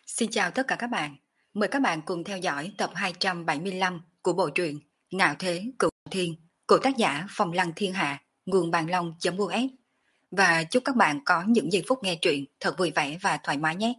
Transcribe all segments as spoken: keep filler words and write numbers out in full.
Xin chào tất cả các bạn. Mời các bạn cùng theo dõi tập hai trăm bảy mươi lăm của bộ truyện Ngạo Thế Cửu Thiên của tác giả Phong Lăng Thiên Hạ, nguồn bàn long.us. Và chúc các bạn có những giây phút nghe truyện thật vui vẻ và thoải mái nhé.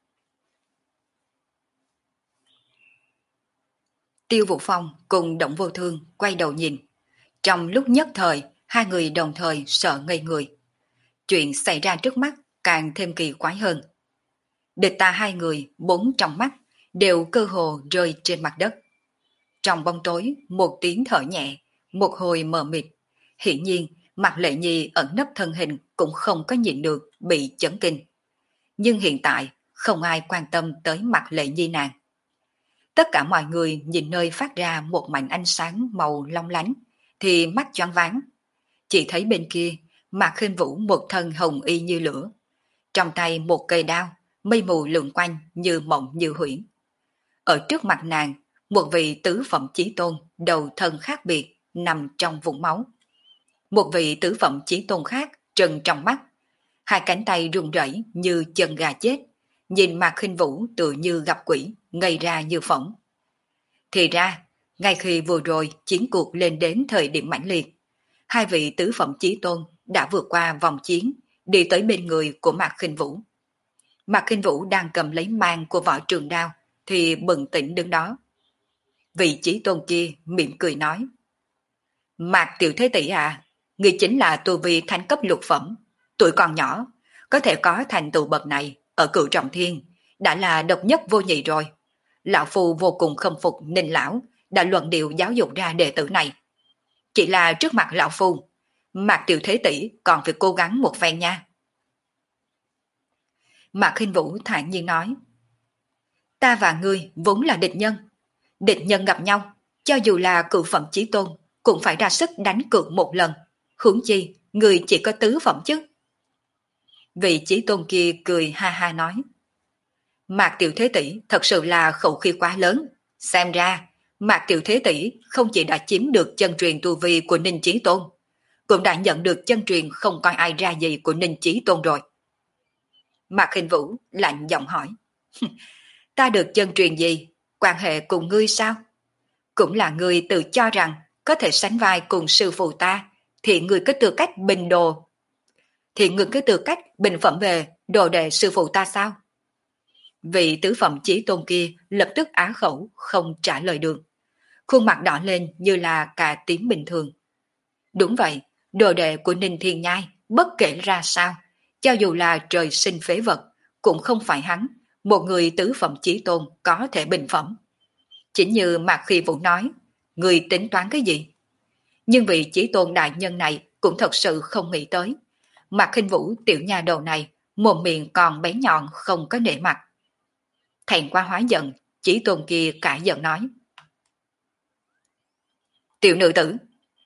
Tiêu Vũ Phong cùng Động Vô Thương quay đầu nhìn. Trong lúc nhất thời, hai người đồng thời sợ ngây người. Chuyện xảy ra trước mắt càng thêm kỳ quái hơn. Địch ta hai người, bốn trong mắt, đều cơ hồ rơi trên mặt đất. Trong bóng tối, một tiếng thở nhẹ, một hồi mờ mịt. Hiển nhiên, Mạc Lệ Nhi ẩn nấp thân hình cũng không có nhịn được bị chấn kinh. Nhưng hiện tại, không ai quan tâm tới Mạc Lệ Nhi nàng. Tất cả mọi người nhìn nơi phát ra một mảnh ánh sáng màu long lánh, thì mắt choáng váng. Chỉ thấy bên kia, Mạc Khinh Vũ một thân hồng y như lửa. Trong tay một cây đao, mây mù lượn quanh như mộng như huyễn. Ở trước mặt nàng, một vị tứ phẩm chí tôn đầu thân khác biệt nằm trong vũng máu. Một vị tứ phẩm chí tôn khác trừng trong mắt, hai cánh tay run rẩy như chân gà chết, nhìn Mạc Khinh Vũ tự như gặp quỷ, ngây ra như phỏng. Thì ra, ngay khi vừa rồi chiến cuộc lên đến thời điểm mãnh liệt, hai vị tứ phẩm chí tôn đã vượt qua vòng chiến, đi tới bên người của Mạc Khinh Vũ. Mạc Khinh Vũ đang cầm lấy mang của võ trường đao thì bừng tỉnh đứng đó. Vị chí tôn kia mỉm cười nói: Mạc tiểu thế tỷ à, người chính là tu vi thánh cấp lục phẩm, tuổi còn nhỏ, có thể có thành tựu bậc này ở Cửu Trọng Thiên, đã là độc nhất vô nhị rồi. Lão phu vô cùng khâm phục Ninh lão đã luận điệu giáo dục ra đệ tử này. Chỉ là trước mặt lão phu, Mạc tiểu thế tỷ còn phải cố gắng một phen nha. Mạc Khinh Vũ thản nhiên nói: Ta và ngươi vốn là địch nhân. Địch nhân gặp nhau, cho dù là cửu phẩm chí tôn, cũng phải ra sức đánh cược một lần. Huống chi, ngươi chỉ có tứ phẩm chứ. Vị chí tôn kia cười ha ha nói: Mạc tiểu thế tỷ thật sự là khẩu khí quá lớn. Xem ra, Mạc tiểu thế tỷ không chỉ đã chiếm được chân truyền tu vi của Ninh Chí Tôn, cũng đã nhận được chân truyền không coi ai ra gì của Ninh Chí Tôn rồi. Mạc Khinh Vũ lạnh giọng hỏi: Ta được chân truyền gì? Quan hệ cùng ngươi sao? Cũng là ngươi tự cho rằng có thể sánh vai cùng sư phụ ta, thì ngươi có tư cách bình đồ. Thì ngươi có tư cách bình phẩm về đồ đệ sư phụ ta sao? Vị tứ phẩm chí tôn kia lập tức á khẩu không trả lời được. Khuôn mặt đỏ lên như là cà tím bình thường. Đúng vậy, đồ đệ của Ninh Thiên Nhai bất kể ra sao, cho dù là trời sinh phế vật, cũng không phải hắn, một người tứ phẩm chí tôn có thể bình phẩm. Chính như Mạc Khi Vũ nói, người tính toán cái gì? Nhưng vị chí tôn đại nhân này cũng thật sự không nghĩ tới. Mạc Khinh Vũ tiểu nha đầu này, mồm miệng còn bé nhọn không có nể mặt. Thẹn quá hóa giận, chí tôn kia cả giận nói: Tiểu nữ tử,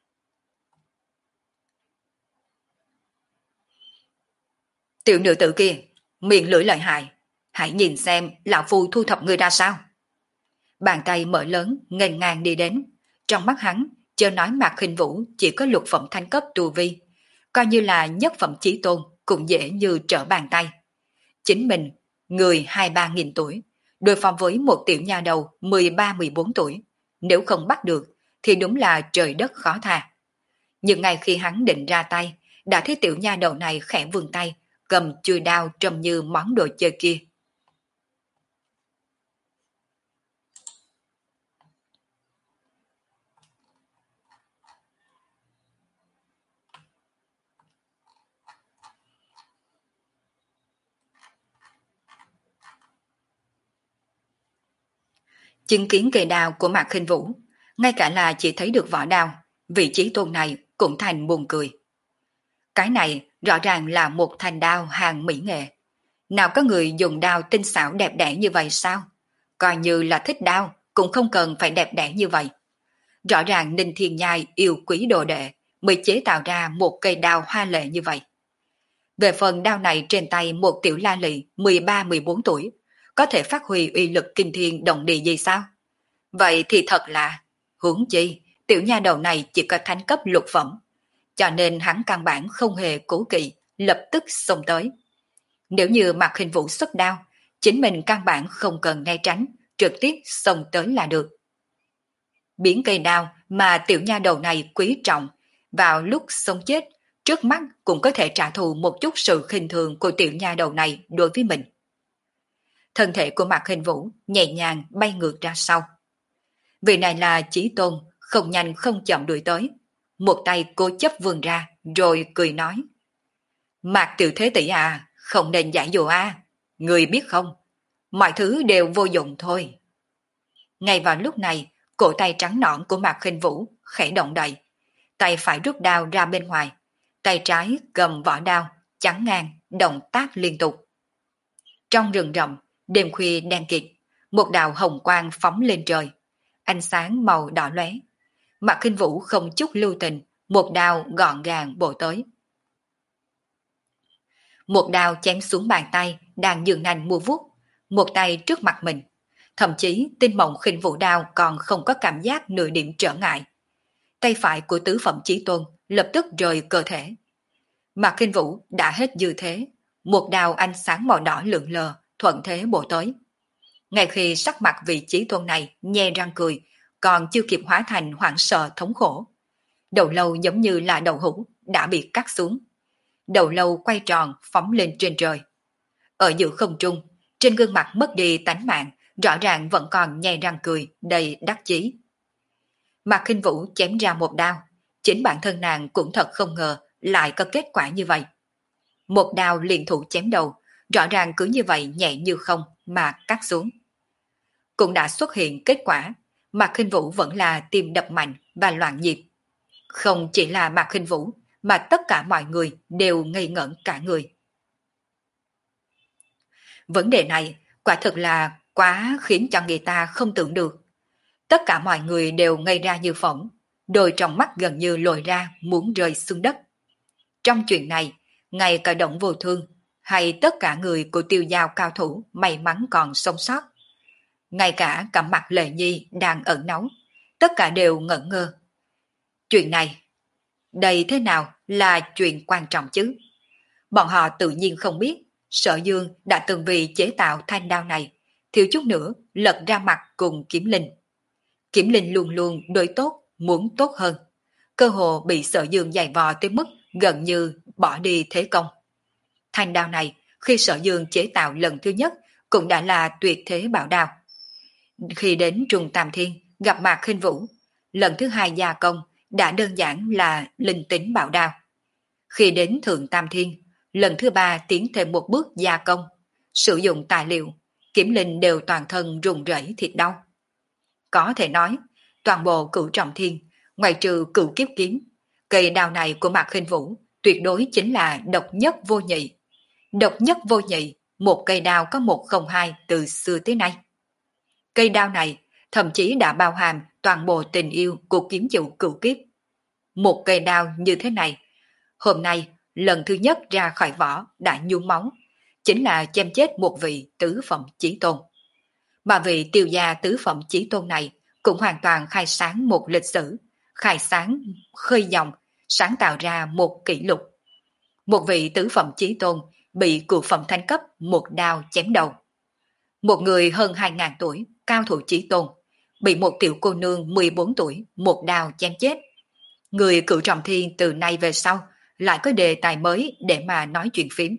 tiểu nữ tử kia, miệng lưỡi lợi hại, hãy nhìn xem lão phu thu thập người ra sao. Bàn tay mở lớn, nghênh ngang đi đến. Trong mắt hắn, chớ nói Mạc Khinh Vũ chỉ có lục phẩm thánh cấp tu vi, coi như là nhất phẩm chí tôn cũng dễ như trở bàn tay. Chính mình, người hai ba nghìn tuổi, đối phó với một tiểu nha đầu mười ba mười bốn tuổi, nếu không bắt được thì đúng là trời đất khó tha. Nhưng ngay khi hắn định ra tay, đã thấy tiểu nha đầu này khẽ vươn tay, cầm chuôi đao trông như món đồ chơi kia. Chứng kiến cây đao của Mạc Khinh Vũ, ngay cả là chỉ thấy được vỏ đao, vị trí tôn này cũng thành buồn cười. Cái này rõ ràng là một thanh đao hàng mỹ nghệ. Nào có người dùng đao tinh xảo đẹp đẽ như vậy sao? Coi như là thích đao, cũng không cần phải đẹp đẽ như vậy. Rõ ràng Ninh Thiên Nhai yêu quý đồ đệ, mới chế tạo ra một cây đao hoa lệ như vậy. Về phần đao này trên tay một tiểu la lị mười ba mười bốn tuổi, có thể phát huy uy lực kinh thiên động địa gì sao? Vậy thì thật là, huống chi, tiểu nha đầu này chỉ có thánh cấp lục phẩm, cho nên hắn căn bản không hề cố kỵ, lập tức xông tới. Nếu như Mạc Khinh Vũ xuất đao, chính mình căn bản không cần né tránh, trực tiếp xông tới là được. Biển cây đao mà tiểu nha đầu này quý trọng, vào lúc sống chết, trước mắt cũng có thể trả thù một chút sự khinh thường của tiểu nha đầu này đối với mình. Thân thể của Mạc Khinh Vũ nhẹ nhàng bay ngược ra sau. Vị này là Chí Tôn, không nhanh không chậm đuổi tới. Một tay cố chấp vươn ra, rồi cười nói. Mạc tiểu thế tỷ à, không nên giải dụ à, người biết không, mọi thứ đều vô dụng thôi. Ngay vào lúc này, cổ tay trắng nõn của Mạc Khinh Vũ khẽ động đậy, tay phải rút đao ra bên ngoài, tay trái cầm vỏ đao, chắn ngang, động tác liên tục. Trong rừng rậm, đêm khuya đen kịt, một đạo hồng quang phóng lên trời, ánh sáng màu đỏ lóe. Mạc Khinh Vũ không chút lưu tình, một đao gọn gàng bổ tới. Một đao chém xuống bàn tay đang dường nành mua vuốt, một tay trước mặt mình. Thậm chí Tinh Mộng Khinh Vũ đao còn không có cảm giác nửa điểm trở ngại. Tay phải của tứ phẩm Chí Tôn lập tức rời cơ thể. Mạc Khinh Vũ đã hết dư thế, một đao ánh sáng màu đỏ lượn lờ thuận thế bổ tới. Ngay khi sắc mặt vị Chí Tôn này nhe răng cười, còn chưa kịp hóa thành hoảng sợ thống khổ, đầu lâu giống như là đậu hũ đã bị cắt xuống. Đầu lâu quay tròn phóng lên trên trời. Ở giữa không trung, trên gương mặt mất đi tánh mạng, rõ ràng vẫn còn nhe răng cười đầy đắc chí. Mạc Khinh Vũ chém ra một đao, chính bản thân nàng cũng thật không ngờ lại có kết quả như vậy. Một đao liền thủ chém đầu, rõ ràng cứ như vậy nhẹ như không mà cắt xuống. Cũng đã xuất hiện kết quả, Mạc Khinh Vũ vẫn là tim đập mạnh và loạn nhịp. Không chỉ là Mạc Khinh Vũ, mà tất cả mọi người đều ngây ngẩn cả người. Vấn đề này quả thực là quá khiến cho người ta không tưởng được. Tất cả mọi người đều ngây ra như phỏng, đôi trong mắt gần như lồi ra muốn rơi xuống đất. Trong chuyện này, ngay cả Động Vô Thương hay tất cả người của Tiêu Giao cao thủ may mắn còn sống sót, ngay cả cả mặt Lệ Nhi đang ẩn náu, tất cả đều ngẩn ngơ. Chuyện này, đây thế nào là chuyện quan trọng chứ? Bọn họ tự nhiên không biết, Sở Dương đã từng vì chế tạo thanh đao này, thiếu chút nữa lật ra mặt cùng Kiếm Linh. Kiếm Linh luôn luôn đối tốt, muốn tốt hơn. Cơ hồ bị Sở Dương giày vò tới mức gần như bỏ đi thế công. Thanh đao này, khi Sở Dương chế tạo lần thứ nhất, cũng đã là tuyệt thế bảo đao. Khi đến Trung Tam Thiên, gặp Mạc Khinh Vũ, lần thứ hai gia công đã đơn giản là linh tính bảo đao. Khi đến Thượng Tam Thiên, lần thứ ba tiến thêm một bước gia công, sử dụng tài liệu, Kiếm Linh đều toàn thân run rẩy thịt đau. Có thể nói, toàn bộ Cửu Trọng Thiên, ngoài trừ Cửu Kiếp Kiếm, cây đao này của Mạc Khinh Vũ tuyệt đối chính là độc nhất vô nhị. Độc nhất vô nhị, một cây đao có một không hai từ xưa tới nay. Cây đao này thậm chí đã bao hàm toàn bộ tình yêu của kiếm chủ Cửu Kiếp. Một cây đao như thế này, hôm nay lần thứ nhất ra khỏi vỏ đã nhuốm máu, chính là chém chết một vị tứ phẩm chí tôn. Mà vị Tiêu gia tứ phẩm chí tôn này cũng hoàn toàn khai sáng một lịch sử, khai sáng, khơi dòng, sáng tạo ra một kỷ lục. Một vị tứ phẩm chí tôn bị cửu phẩm thánh cấp một đao chém đầu. Một người hơn hai ngàn tuổi, cao thủ chí tôn, bị một tiểu cô nương mười bốn tuổi một đao chém chết. Người Cửu Trọng Thiên từ nay về sau lại có đề tài mới để mà nói chuyện phím.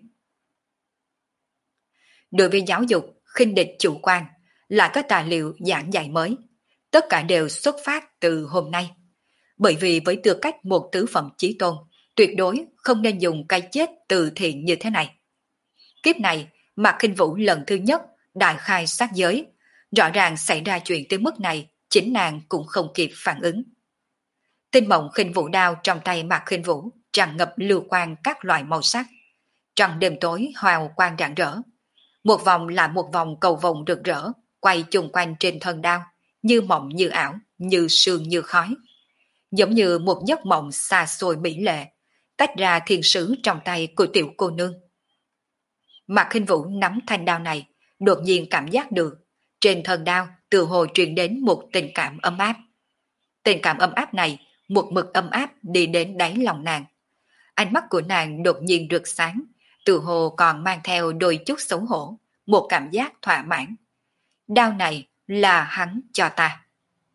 Đối với giáo dục, khinh địch chủ quan, lại có tài liệu giảng dạy mới. Tất cả đều xuất phát từ hôm nay. Bởi vì với tư cách một tứ phẩm chí tôn, tuyệt đối không nên dùng cái chết từ thiện như thế này. Kiếp này, Mạc Khinh Vũ lần thứ nhất đại khai sát giới, rõ ràng xảy ra chuyện tới mức này, chính nàng cũng không kịp phản ứng. Tinh Mộng Khinh Vũ đao trong tay Mạc Khinh Vũ tràn ngập lưu quang các loại màu sắc. Trong đêm tối hào quang rạng rỡ, một vòng lại một vòng cầu vồng rực rỡ quay chung quanh trên thân đao, như mộng như ảo, như sương như khói, giống như một giấc mộng xa xôi mỹ lệ, tách ra thiên sứ trong tay của tiểu cô nương. Mạc Khinh Vũ nắm thanh đao này, đột nhiên cảm giác được trên thân đao từ hồ truyền đến một tình cảm ấm áp. Tình cảm ấm áp này một mực ấm áp đi đến đáy lòng nàng. Ánh mắt của nàng đột nhiên rực sáng, từ hồ còn mang theo đôi chút xấu hổ, một cảm giác thỏa mãn. Đao này là hắn cho ta.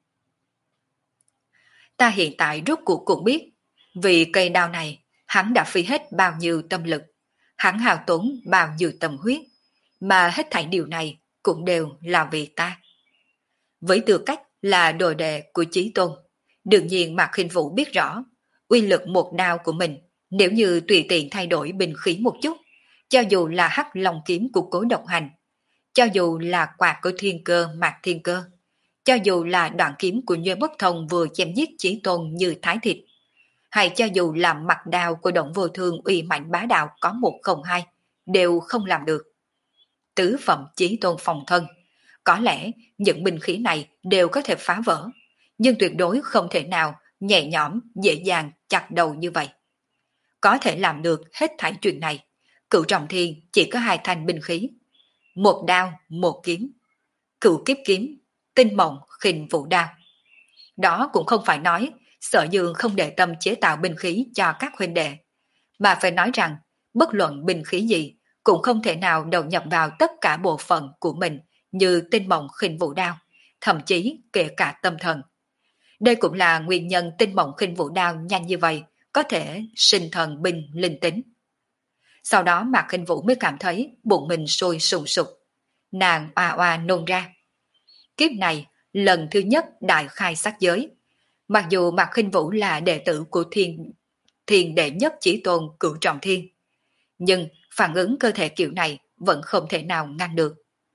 Ta hiện tại rốt cuộc cũng biết, vì cây đao này, hắn đã phí hết bao nhiêu tâm lực, hắn hao tốn bao nhiêu tâm huyết, mà hết thảy điều này cũng đều là vì ta. Với tư cách là đồ đệ của Chí Tôn, đương nhiên Mạc Khinh Vũ biết rõ, uy lực một đao của mình, nếu như tùy tiện thay đổi binh khí một chút, cho dù là hắc long kiếm của Cố Độc Hành, cho dù là quạt của Thiên Cơ Mạc Thiên Cơ, cho dù là đoạn kiếm của Nhuê Bất Thông vừa chém giết Chí Tôn như thái thịt, hay cho dù là mặt đao của Động Vô Thương uy mạnh bá đạo có một không hai, đều không làm được. Tứ phẩm Chí Tôn phòng thân, có lẽ những binh khí này đều có thể phá vỡ, nhưng tuyệt đối không thể nào nhẹ nhõm dễ dàng chặt đầu như vậy. Có thể làm được hết thảy chuyện này, Cửu Trọng Thiên chỉ có hai thanh binh khí, một đao một kiếm, Cửu Kiếp Kiếm, Tinh Mộng Khinh Vũ Đao. Đó cũng không phải nói Sở Dương không để tâm chế tạo binh khí cho các huynh đệ, mà phải nói rằng bất luận binh khí gì cũng không thể nào đầu nhập vào tất cả bộ phận của mình như Tinh Mộng Khinh Vũ Đao, thậm chí kể cả tâm thần. Đây cũng là nguyên nhân Tinh Mộng Khinh Vũ Đao nhanh như vậy có thể sinh thần binh linh tính. Sau đó Mạc Khinh Vũ mới cảm thấy bụng mình sôi sùng sục, nàng oa oa nôn ra. Kiếp này lần thứ nhất đại khai sát giới, mặc dù Mạc Khinh Vũ là đệ tử của thiên thiên đệ nhất Chí Tôn Cửu Trọng Thiên, nhưng phản ứng cơ thể kiểu này vẫn không thể nào ngăn được.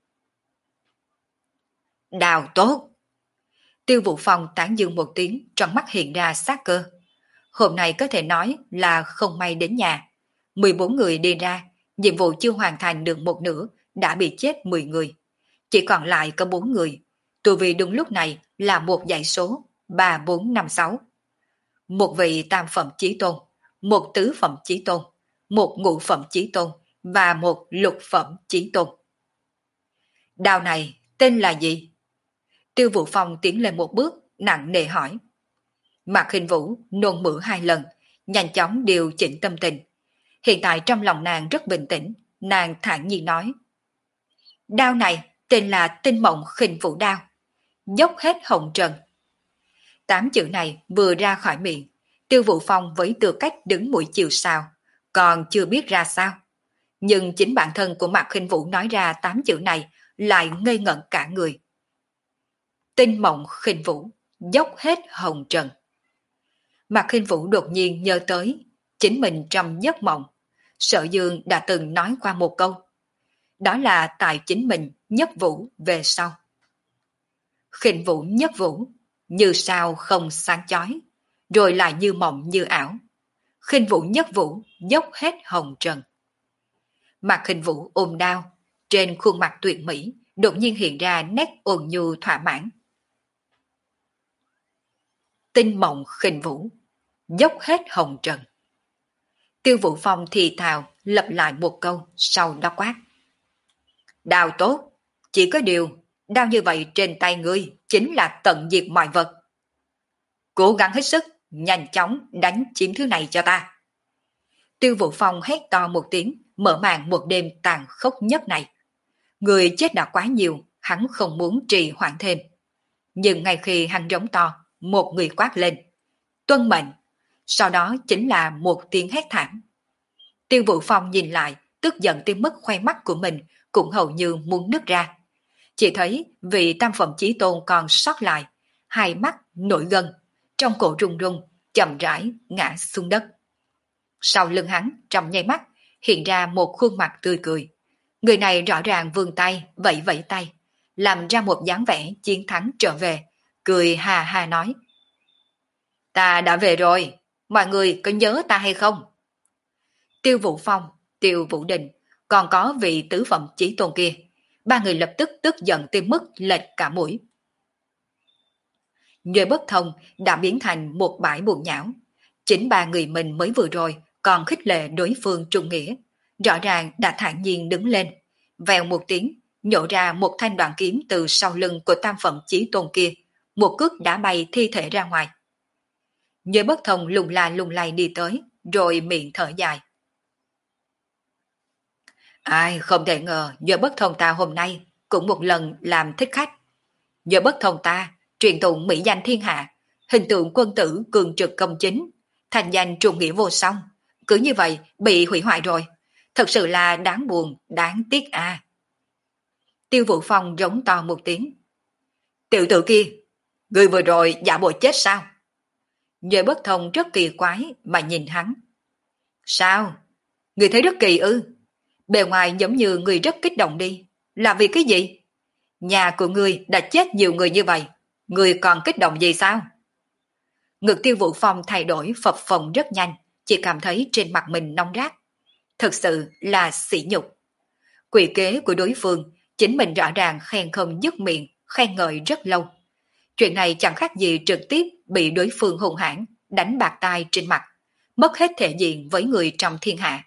Đào tốt! Tiêu Vũ Phong tán dương một tiếng, trong mắt hiện ra sát cơ. Hôm nay có thể nói là không may đến nhà. mười bốn người đi ra, nhiệm vụ chưa hoàn thành được một nửa, đã bị chết mười người. Chỉ còn lại có bốn người. Tù vì đúng lúc này là một dãy số ba bốn năm sáu. Một vị tam phẩm chí tôn, một tứ phẩm chí tôn, một ngũ phẩm chí tôn và một lục phẩm chí tôn. Đao này tên là gì? Tiêu Vũ Phong tiến lên một bước, nặng nề hỏi. Mạc Khinh Vũ nôn mửa hai lần, nhanh chóng điều chỉnh tâm tình. Hiện tại trong lòng nàng rất bình tĩnh, nàng thản nhiên nói. Đao này tên là Tinh Mộng Khinh Vũ Đao, dốc hết hồng trần. Tám chữ này vừa ra khỏi miệng, Tiêu Vũ Phong với tư cách đứng mũi chiều sao, còn chưa biết ra sao. Nhưng chính bản thân của Mạc Khinh Vũ nói ra tám chữ này lại ngây ngẩn cả người. Tinh Mộng Khinh Vũ, dốc hết hồng trần. Mạc Khinh Vũ đột nhiên nhớ tới chính mình trong giấc mộng, Sở Dương đã từng nói qua một câu. Đó là tại chính mình nhất vũ về sau. Khinh Vũ nhất vũ, như sao không sáng chói, rồi lại như mộng như ảo. Khinh Vũ nhất vũ, dốc hết hồng trần. Mạc Khinh Vũ ôm đao, trên khuôn mặt tuyệt mỹ đột nhiên hiện ra nét ôn nhu thỏa mãn. Tinh Mộng Khinh Vũ, dốc hết hồng trần. Tiêu Vũ Phong thì thào lặp lại một câu, sau đó quát. Đao tốt, chỉ có điều, đao như vậy trên tay ngươi chính là tận diệt mọi vật. Cố gắng hết sức, nhanh chóng đánh chiếm thứ này cho ta. Tiêu Vũ Phong hét to một tiếng, mở màn một đêm tàn khốc nhất này. Người chết đã quá nhiều, hắn không muốn trì hoãn thêm. Nhưng ngay khi hắn rống to, một người quát lên. Tuân mệnh. Sau đó chính là một tiếng hét thảm. Tiêu Vũ Phong nhìn lại, tức giận tới mức khoe mắt của mình cũng hầu như muốn nứt ra. Chỉ thấy vị tam phẩm chí tôn còn sót lại, hai mắt nổi gân, trong cổ rung rung, chậm rãi ngã xuống đất. Sau lưng hắn, trong nháy mắt, hiện ra một khuôn mặt tươi cười. Người này rõ ràng vươn tay, vẫy vẫy tay, làm ra một dáng vẻ chiến thắng trở về, cười hà hà nói. Ta đã về rồi, mọi người có nhớ ta hay không? Tiêu Vũ Phong, Tiêu Vũ Đình, còn có vị tứ phẩm chí tôn kia, ba người lập tức tức giận tới mức lệch cả mũi. Nhuệ Bất Thông đã biến thành một bãi buồn nhão. Chính ba người mình mới vừa rồi còn khích lệ đối phương trung nghĩa, rõ ràng đã thản nhiên đứng lên, vèo một tiếng, nhổ ra một thanh đoạn kiếm từ sau lưng của tam phẩm chí tôn kia, một cước đã bay thi thể ra ngoài. Nhuệ Bất Thông lùng la lùng lay đi tới, rồi miệng thở dài. Ai không thể ngờ nhờ bất thông ta hôm nay cũng một lần làm thích khách. Nhờ bất thông ta truyền tụng mỹ danh thiên hạ, hình tượng quân tử cường trực công chính, thành danh trung nghĩa vô song. Cứ như vậy bị hủy hoại rồi. Thật sự là đáng buồn, đáng tiếc à. Tiêu Vũ Phong rống to một tiếng. Tiểu tử kia, người vừa rồi giả bộ chết sao? Nhờ bất thông rất kỳ quái mà nhìn hắn. Sao? Người thấy rất kỳ ư? Bề ngoài giống như người rất kích động đi. Là vì cái gì? Nhà của người đã chết nhiều người như vậy. Người còn kích động gì sao? Ngực Tiêu Vũ Phong thay đổi phập phồng rất nhanh. Chỉ cảm thấy trên mặt mình nóng rát. Thực sự là sỉ nhục. Quỷ kế của đối phương, chính mình rõ ràng khen không dứt miệng, khen ngợi rất lâu. Chuyện này chẳng khác gì trực tiếp bị đối phương hung hãn đánh bạc tai trên mặt, mất hết thể diện với người trong thiên hạ.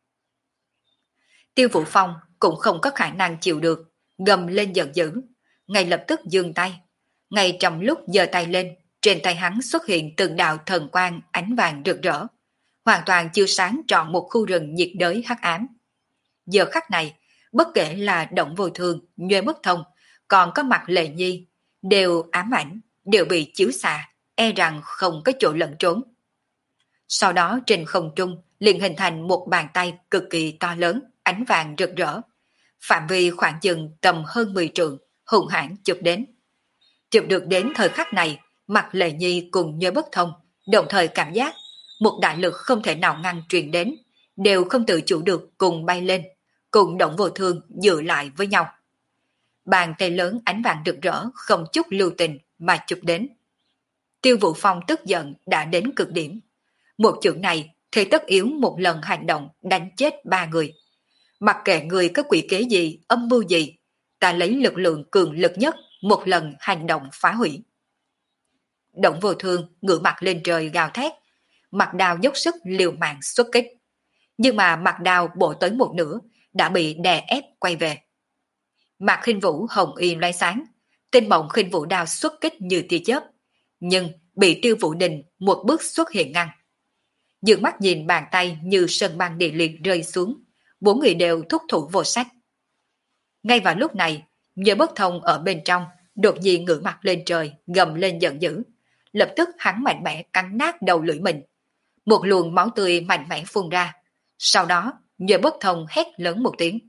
Tiêu Vũ Phong cũng không có khả năng chịu được, gầm lên giận dữ, ngay lập tức giương tay. Ngay trong lúc giơ tay lên, trên tay hắn xuất hiện từng đạo thần quang ánh vàng rực rỡ, hoàn toàn chiếu sáng trọn một khu rừng nhiệt đới hắc ám. Giờ khắc này, bất kể là Động Vô Thương, Nhuê Bất Thông, còn có Mặt Lệ Nhi, đều ám ảnh, đều bị chiếu xạ, e rằng không có chỗ lẫn trốn. Sau đó trên không trung liền hình thành một bàn tay cực kỳ to lớn, ánh vàng rực rỡ, phạm vi khoảng chừng tầm hơn mười trượng, hùng hãn chụp đến. Chụp được đến thời khắc này, Mặt Lệ Nhi cùng Nhuê Bất Thông đồng thời cảm giác một đại lực không thể nào ngăn truyền đến, đều không tự chủ được cùng bay lên, cùng Động Vô Thương dựa lại với nhau. Bàn tay lớn ánh vàng rực rỡ không chút lưu tình mà chụp đến. Tiêu Vũ Phong tức giận đã đến cực điểm. Một chưởng này thì tất yếu một lần hành động đánh chết ba người. Mặc kệ người có quỷ kế gì, âm mưu gì, ta lấy lực lượng cường lực nhất một lần hành động phá hủy. Động Vô Thương ngửa mặt lên trời gào thét, Mặt Đào dốc sức liều mạng xuất kích. Nhưng mà Mặt Đào bổ tới một nửa đã bị đè ép quay về. Mạc Khinh Vũ hồng y loé sáng, tinh mộng Khinh Vũ đao xuất kích như tia chớp, nhưng bị Tiêu Vũ Đình một bước xuất hiện ngăn. Dương mắt nhìn bàn tay như sân băng địa liệt rơi xuống, bốn người đều thúc thủ vô sách. Ngay vào lúc này, Nhớ Bất Thông ở bên trong đột nhiên ngửa mặt lên trời, gầm lên giận dữ, lập tức hắn mạnh mẽ cắn nát đầu lưỡi mình. Một luồng máu tươi mạnh mẽ phun ra, sau đó Nhớ Bất Thông hét lớn một tiếng.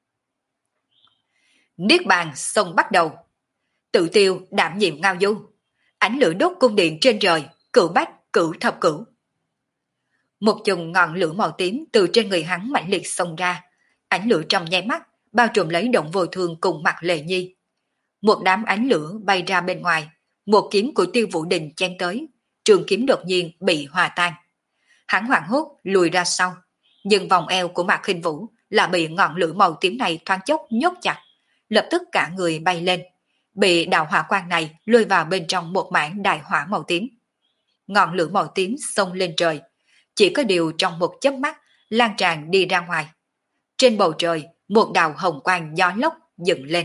Niết bàn sông bắt đầu. Tự Tiêu đảm nhiệm ngao du. Ánh lửa đốt cung điện trên trời, cửu bách, cửu thập cửu. Một chùm ngọn lửa màu tím từ trên người hắn mãnh liệt xông ra. Ánh lửa trong nháy mắt bao trùm lấy Động Vô Thương cùng Mặt Lệ Nhi. Một đám ánh lửa bay ra bên ngoài. Một kiếm của Tiêu Vũ Đình chen tới. Trường kiếm đột nhiên bị hòa tan. Hắn hoảng hốt lùi ra sau. Nhưng vòng eo của Mạc Khinh Vũ là bị ngọn lửa màu tím này thoáng chốc nhốt chặt. Lập tức cả người bay lên, bị đạo hỏa quang này lôi vào bên trong một mảng đại hỏa màu tím. Ngọn lửa màu tím xông lên trời, chỉ có điều trong một chớp mắt lan tràn đi ra ngoài. Trên bầu trời, một đạo hồng quang gió lốc dựng lên.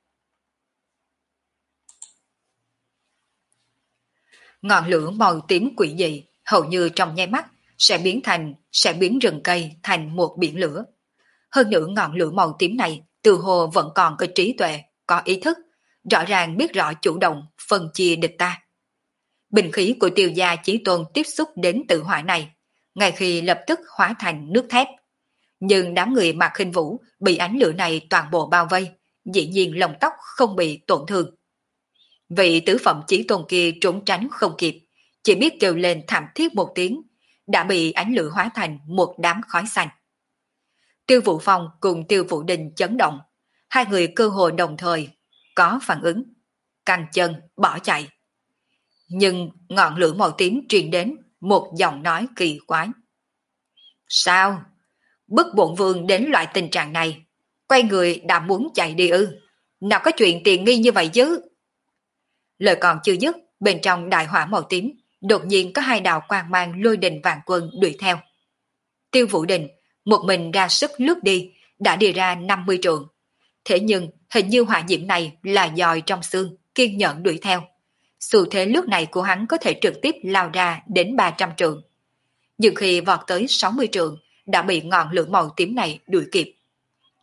Ngọn lửa màu tím quỷ dị hầu như trong nháy mắt sẽ biến thành sẽ biến rừng cây thành một biển lửa. Hơn nữa ngọn lửa màu tím này từ hồ vẫn còn có trí tuệ, có ý thức, rõ ràng biết rõ chủ động phân chia địch ta. Bình khí của Tiêu gia Chí Tôn tiếp xúc đến tự hỏa này, ngay khi lập tức hóa thành nước thép. Nhưng đám người Mạc Khinh Vũ bị ánh lửa này toàn bộ bao vây, dĩ nhiên lông tóc không bị tổn thương. Vị tứ phẩm Chí Tôn kia trốn tránh không kịp, chỉ biết kêu lên thảm thiết một tiếng, đã bị ánh lửa hóa thành một đám khói xanh. Tiêu Vũ Phong cùng Tiêu Vũ Đình chấn động, hai người cơ hội đồng thời có phản ứng, căng chân bỏ chạy. Nhưng ngọn lửa màu tím truyền đến một giọng nói kỳ quái. Sao? Bức bổn vương đến loại tình trạng này, quay người đã muốn chạy đi ư? Nào có chuyện tiện nghi như vậy chứ? Lời còn chưa dứt, bên trong đại hỏa màu tím đột nhiên có hai đạo quang mang lôi đình vạn quân đuổi theo. Tiêu Vũ Đình một mình ra sức lướt đi, đã đi ra năm mươi trượng. Thế nhưng hình như hỏa diễm này là dòi trong xương, kiên nhẫn đuổi theo. Xu thế lướt này của hắn có thể trực tiếp lao ra đến ba trăm trượng. Nhưng khi vọt tới sáu mươi trượng, đã bị ngọn lửa màu tím này đuổi kịp.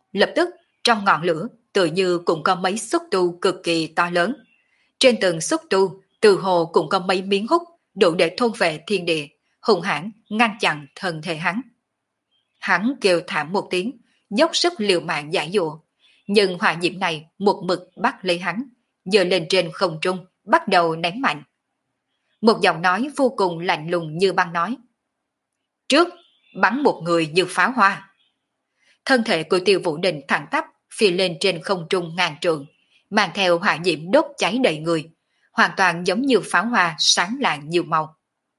Lập tức, trong ngọn lửa, tự như cũng có mấy xúc tu cực kỳ to lớn. Trên từng xúc tu, từ hồ cũng có mấy miếng hút, đủ để thôn vệ thiên địa, hung hãn ngăn chặn thân thể hắn. Hắn kêu thảm một tiếng, dốc sức liều mạng giải dụa, nhưng hỏa diễm này một mực bắt lấy hắn, giơ lên trên không trung, bắt đầu ném mạnh. Một giọng nói vô cùng lạnh lùng như băng nói: trước, bắn một người như pháo hoa. Thân thể của Tiêu Vũ Đình thẳng tắp phi lên trên không trung ngàn trượng, mang theo hỏa diễm đốt cháy đầy người, hoàn toàn giống như pháo hoa sáng lạng nhiều màu.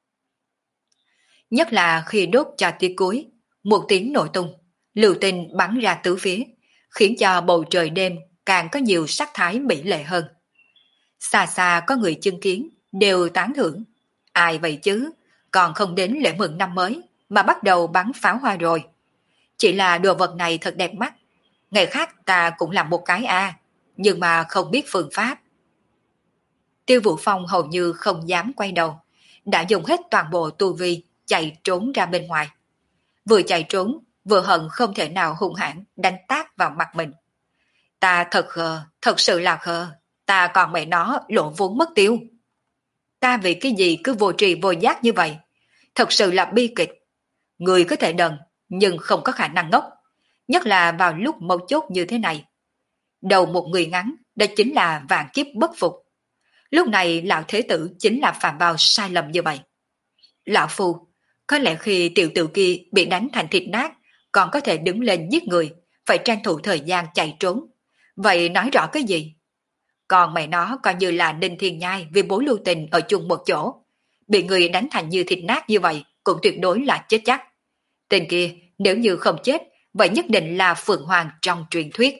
Nhất là khi đốt cho tia cuối, một tiếng nổ tung, lưu tinh bắn ra tứ phía, khiến cho bầu trời đêm càng có nhiều sắc thái mỹ lệ hơn. Xa xa có người chứng kiến, đều tán thưởng. Ai vậy chứ, còn không đến lễ mừng năm mới, mà bắt đầu bắn pháo hoa rồi. Chỉ là đồ vật này thật đẹp mắt. Ngày khác ta cũng làm một cái a, nhưng mà không biết phương pháp. Tiêu Vũ Phong hầu như không dám quay đầu, đã dùng hết toàn bộ tu vi chạy trốn ra bên ngoài. Vừa chạy trốn, vừa hận không thể nào hung hãn đánh tát vào mặt mình. Ta thật khờ, thật sự là khờ, ta còn mẹ nó lộ vốn mất tiêu. Ta vì cái gì cứ vô trì vô giác như vậy, thật sự là bi kịch. Người có thể đần, nhưng không có khả năng ngốc, nhất là vào lúc mấu chốt như thế này. Đầu một người ngắn, đó chính là vạn kiếp bất phục. Lúc này lão thế tử chính là phạm vào sai lầm như vậy. Lão phu, có lẽ khi tiểu tử kia bị đánh thành thịt nát, còn có thể đứng lên giết người, phải tranh thủ thời gian chạy trốn. Vậy nói rõ cái gì? Còn mẹ nó coi như là Ninh Thiên Nhai vì bối lưu tình ở chung một chỗ. Bị người đánh thành như thịt nát như vậy cũng tuyệt đối là chết chắc. Tên kia nếu như không chết, vậy nhất định là Phượng Hoàng trong truyền thuyết.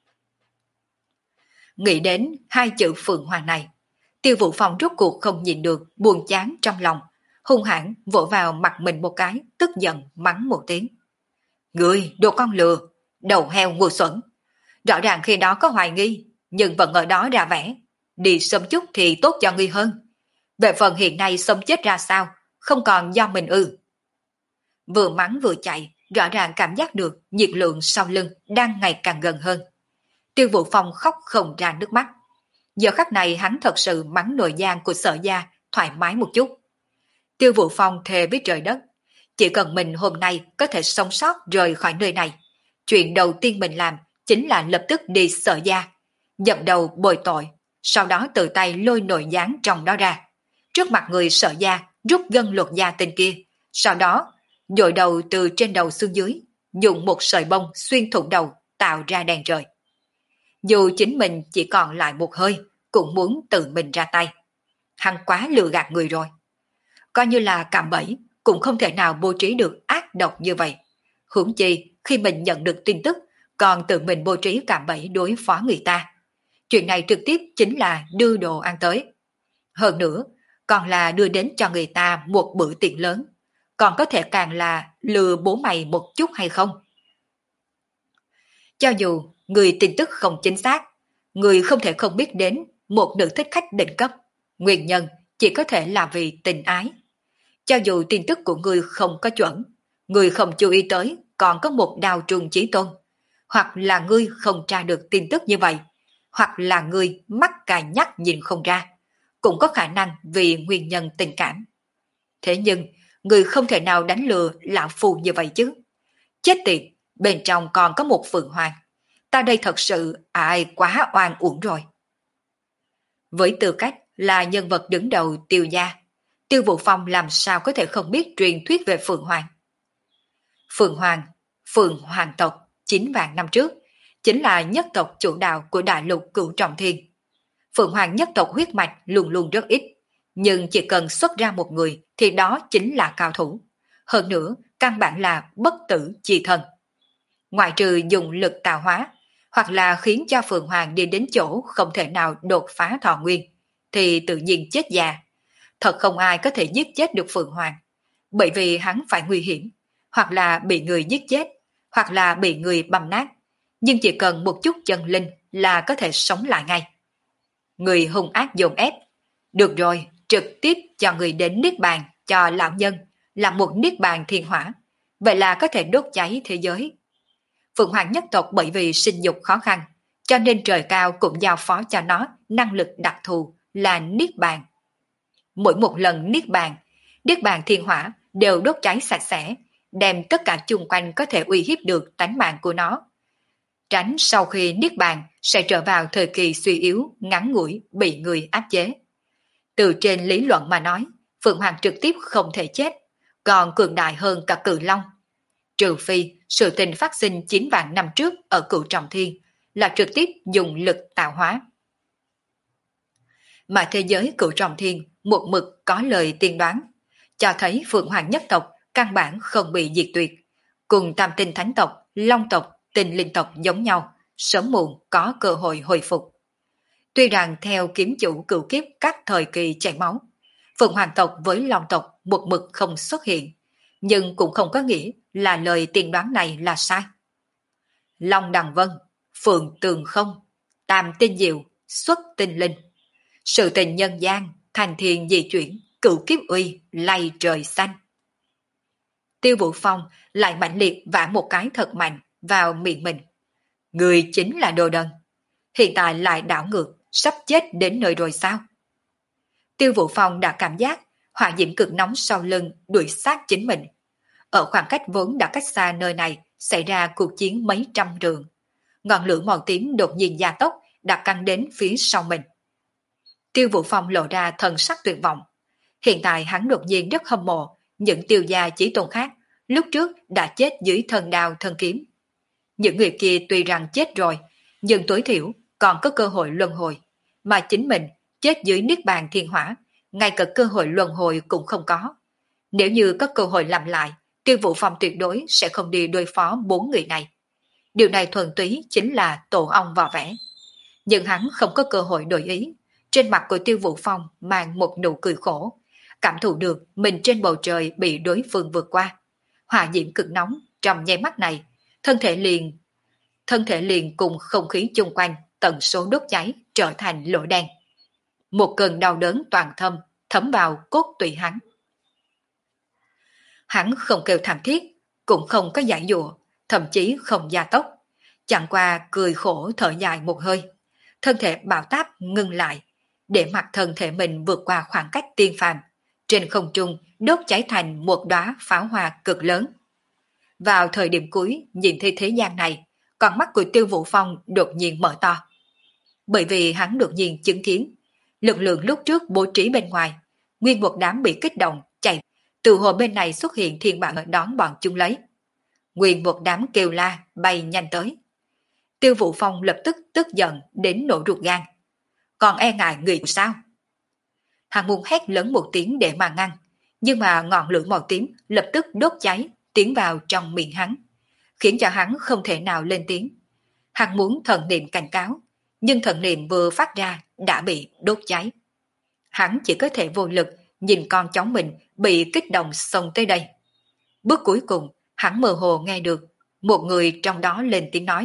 Nghĩ đến hai chữ Phượng Hoàng này, Tiêu Vũ Phong rốt cuộc không nhìn được buồn chán trong lòng, hung hãn vỗ vào mặt mình một cái, tức giận mắng một tiếng. Ngươi đồ con lừa, đầu heo ngu xuẩn. Rõ ràng khi đó có hoài nghi, nhưng vẫn ở đó ra vẻ. Đi sớm chút thì tốt cho ngươi hơn. Về phần hiện nay sống chết ra sao, không còn do mình ư. Vừa mắng vừa chạy, rõ ràng cảm giác được nhiệt lượng sau lưng đang ngày càng gần hơn. Tiêu Vũ Phong khóc không ra nước mắt. Giờ khắc này hắn thật sự mắng nội giang của Sở gia thoải mái một chút. Tiêu Vũ Phong thề với trời đất, chỉ cần mình hôm nay có thể sống sót rời khỏi nơi này, chuyện đầu tiên mình làm chính là lập tức đi Sở gia, dập đầu bồi tội, sau đó tự tay lôi nội gián trong đó ra, trước mặt người Sở gia rút gân luật gia tên kia, sau đó dội đầu từ trên đầu xuống dưới, dùng một sợi bông xuyên thủng đầu tạo ra đèn trời. Dù chính mình chỉ còn lại một hơi, cũng muốn tự mình ra tay. Hắn quá lừa gạt người rồi. Coi như là cạm bẫy, cũng không thể nào bố trí được ác độc như vậy. Huống chi khi mình nhận được tin tức, còn tự mình bố trí cạm bẫy đối phó người ta. Chuyện này trực tiếp chính là đưa đồ ăn tới. Hơn nữa, còn là đưa đến cho người ta một bữa tiệc lớn. Còn có thể càng là lừa bố mày một chút hay không? Cho dù người tin tức không chính xác, người không thể không biết đến một nữ thích khách đỉnh cấp. Nguyên nhân chỉ có thể là vì tình ái. Cho dù tin tức của người không có chuẩn, người không chú ý tới còn có một đào trùng chí tôn. Hoặc là ngươi không tra được tin tức như vậy, hoặc là ngươi mắt cà nhắc nhìn không ra, cũng có khả năng vì nguyên nhân tình cảm. Thế nhưng, người không thể nào đánh lừa lão phù như vậy chứ. Chết tiệt, bên trong còn có một Phượng Hoàng. Ta đây thật sự ai quá oan uổng rồi. Với tư cách là nhân vật đứng đầu Tiêu gia, Tiêu Vũ Phong làm sao có thể không biết truyền thuyết về Phượng Hoàng. Phượng Hoàng, Phượng Hoàng tộc chín vạn năm trước, chính là nhất tộc chủ đạo của đại lục Cửu Trọng Thiên. Phượng Hoàng nhất tộc huyết mạch luôn luôn rất ít, nhưng chỉ cần xuất ra một người thì đó chính là cao thủ. Hơn nữa, căn bản là bất tử chi thân. Ngoại trừ dùng lực tạo hóa, hoặc là khiến cho Phượng Hoàng đi đến chỗ không thể nào đột phá thọ nguyên, thì tự nhiên chết già. Thật không ai có thể giết chết được Phượng Hoàng, bởi vì hắn phải nguy hiểm, hoặc là bị người giết chết, hoặc là bị người băm nát, nhưng chỉ cần một chút chân linh là có thể sống lại ngay. Người hung ác dồn ép, được rồi, trực tiếp cho người đến niết bàn cho lão nhân, làm một niết bàn thiên hỏa, vậy là có thể đốt cháy thế giới. Phượng Hoàng nhất tộc bởi vì sinh dục khó khăn, cho nên trời cao cũng giao phó cho nó năng lực đặc thù là Niết Bàn. Mỗi một lần Niết Bàn, Niết Bàn thiên hỏa đều đốt cháy sạch sẽ, đem tất cả chung quanh có thể uy hiếp được tánh mạng của nó. Tránh sau khi Niết Bàn sẽ trở vào thời kỳ suy yếu, ngắn ngủi, bị người áp chế. Từ trên lý luận mà nói, Phượng Hoàng trực tiếp không thể chết, còn cường đại hơn cả Cự Long. Trừ phi sự tình phát sinh chín vạn năm trước ở Cửu Trọng Thiên là trực tiếp dùng lực tạo hóa. Mà thế giới Cửu Trọng Thiên một mực có lời tiên đoán, cho thấy Phượng Hoàng nhất tộc căn bản không bị diệt tuyệt, cùng Tam Tinh Thánh tộc, Long tộc, Tinh Linh tộc giống nhau, sớm muộn có cơ hội hồi phục. Tuy rằng theo kiếm chủ cửu kiếp các thời kỳ chảy máu, Phượng Hoàng tộc với Long tộc một mực không xuất hiện, nhưng cũng không có nghĩa là lời tiên đoán này là sai. Long Đằng Vân, Phượng Tường Không, Tam Tinh Diệu, Xuất Tinh Linh. Sự tình nhân gian, thành thiên di chuyển, cửu kiếp uy, lay trời xanh. Tiêu Vũ Phong lại mạnh liệt vả một cái thật mạnh vào miệng mình. Người chính là đồ đần. Hiện tại lại đảo ngược, sắp chết đến nơi rồi sao? Tiêu Vũ Phong đã cảm giác hỏa diễm cực nóng sau lưng đuổi sát chính mình. Ở khoảng cách vốn đã cách xa nơi này xảy ra cuộc chiến mấy trăm trường. Ngọn lửa màu tím đột nhiên gia tốc đã căng đến phía sau mình. Tiêu Vũ Phong lộ ra thần sắc tuyệt vọng. Hiện tại hắn đột nhiên rất hâm mộ những tiêu gia chí tôn khác lúc trước đã chết dưới thần đao thần kiếm. Những người kia tuy rằng chết rồi, nhưng tối thiểu còn có cơ hội luân hồi, mà chính mình chết dưới Niết Bàn thiên hỏa, ngay cả cơ hội luân hồi cũng không có. Nếu như có cơ hội làm lại, Tiêu Vũ Phong tuyệt đối sẽ không đi đối phó bốn người này. Điều này thuần túy chính là tổ ong vò vẽ. Nhưng hắn không có cơ hội đổi ý. Trên mặt của Tiêu Vũ Phong mang một nụ cười khổ, cảm thụ được mình trên bầu trời bị đối phương vượt qua. Hỏa diễm cực nóng trong nháy mắt này, thân thể liền thân thể liền cùng không khí chung quanh tần số đốt cháy trở thành lỗ đen. Một cơn đau đớn toàn thân thấm vào cốt tủy hắn. Hắn không kêu thảm thiết, cũng không có giải dụa, thậm chí không gia tốc, chẳng qua cười khổ thở dài một hơi, thân thể bạo táp ngưng lại, để mặc thân thể mình vượt qua khoảng cách tiên phàm, trên không trung đốt cháy thành một đóa pháo hoa cực lớn. Vào thời điểm cuối nhìn thấy thế gian này, con mắt của Tiêu Vũ Phong đột nhiên mở to. Bởi vì hắn đột nhiên chứng kiến, lực lượng lúc trước bố trí bên ngoài, nguyên một đám bị kích động, chạy, từ hồ bên này xuất hiện thiên bản đón bọn chúng lấy. Nguyên một đám kêu la, bay nhanh tới. Tiêu Vũ Phong lập tức tức giận đến nổ ruột gan. Còn e ngại người sao? Hắn muốn hét lớn một tiếng để mà ngăn, nhưng mà ngọn lửa màu tím lập tức đốt cháy, tiến vào trong miệng hắn, khiến cho hắn không thể nào lên tiếng. Hắn muốn thần niệm cảnh cáo, nhưng thần niệm vừa phát ra đã bị đốt cháy. Hắn chỉ có thể vô lực nhìn con cháu mình bị kích động xông tới đây. Bước cuối cùng, hắn mơ hồ nghe được một người trong đó lên tiếng nói.